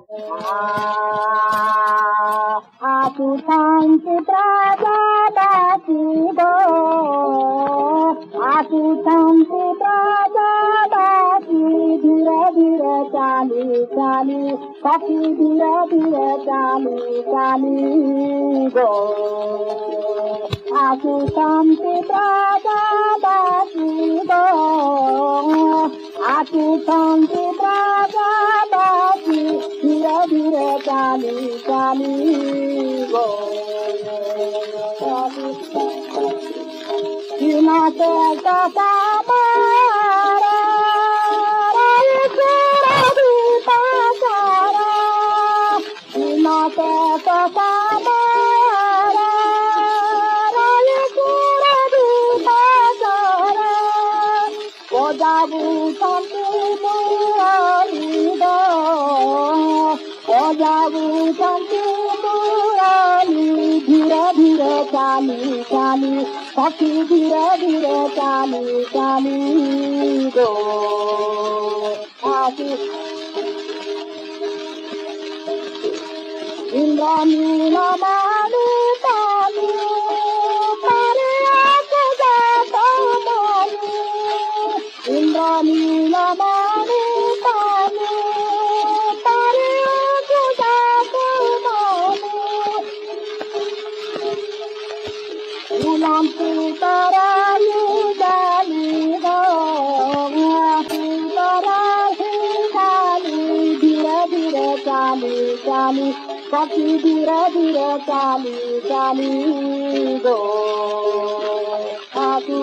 Aku cantik Prajapati go, aku cantik Prajapati, धीरे धीरे चाली चाली, पति धीरे धीरे चाली चाली go. Aku cantik Prajapati go, aku cantik Prajapati, धीरे धीरे चाली चाली go. Hinate kasamara, raisura pasara. Hinate kasamara, raisura pasara. Kojabu santi muralido, kojabu santi murali. धीरे धीरे चाली चाली, सखी धीरे धीरे चाली चाली गो. इंद्रानी नमानी तानी, तारे आके जाता मानी. इंद्रानी नमानी तानी, तारे आके जाता मानी. Ulam putarayu dali go, putarayu dali, dhire dhire chali chali, sakhi dhire dhire chali chali go. Aku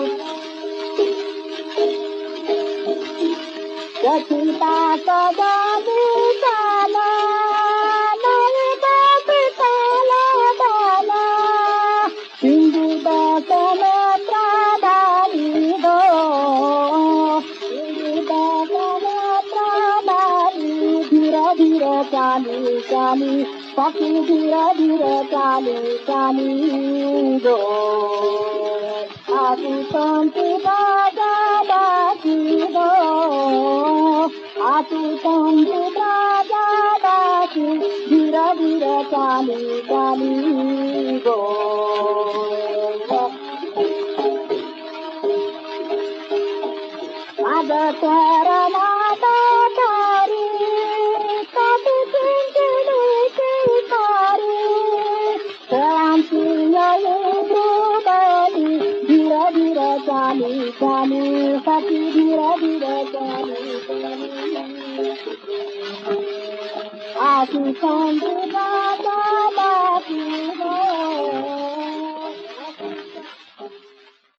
Jachita kadani kala, nai bati kala kala. Hindu dasana pradani do, Hindu dasana pradani, dhira dhira chali chali, sakhi dhira dhira chali chali do. Aku canti Prajapati go, aku canti Prajapati, dhira dhira chali chali go. Agatara mata tari, kati chinkili chikari, Shanti yayi drupadi, dhira dhira chali chali, sakhi dhira dhira chali chali. Aku canti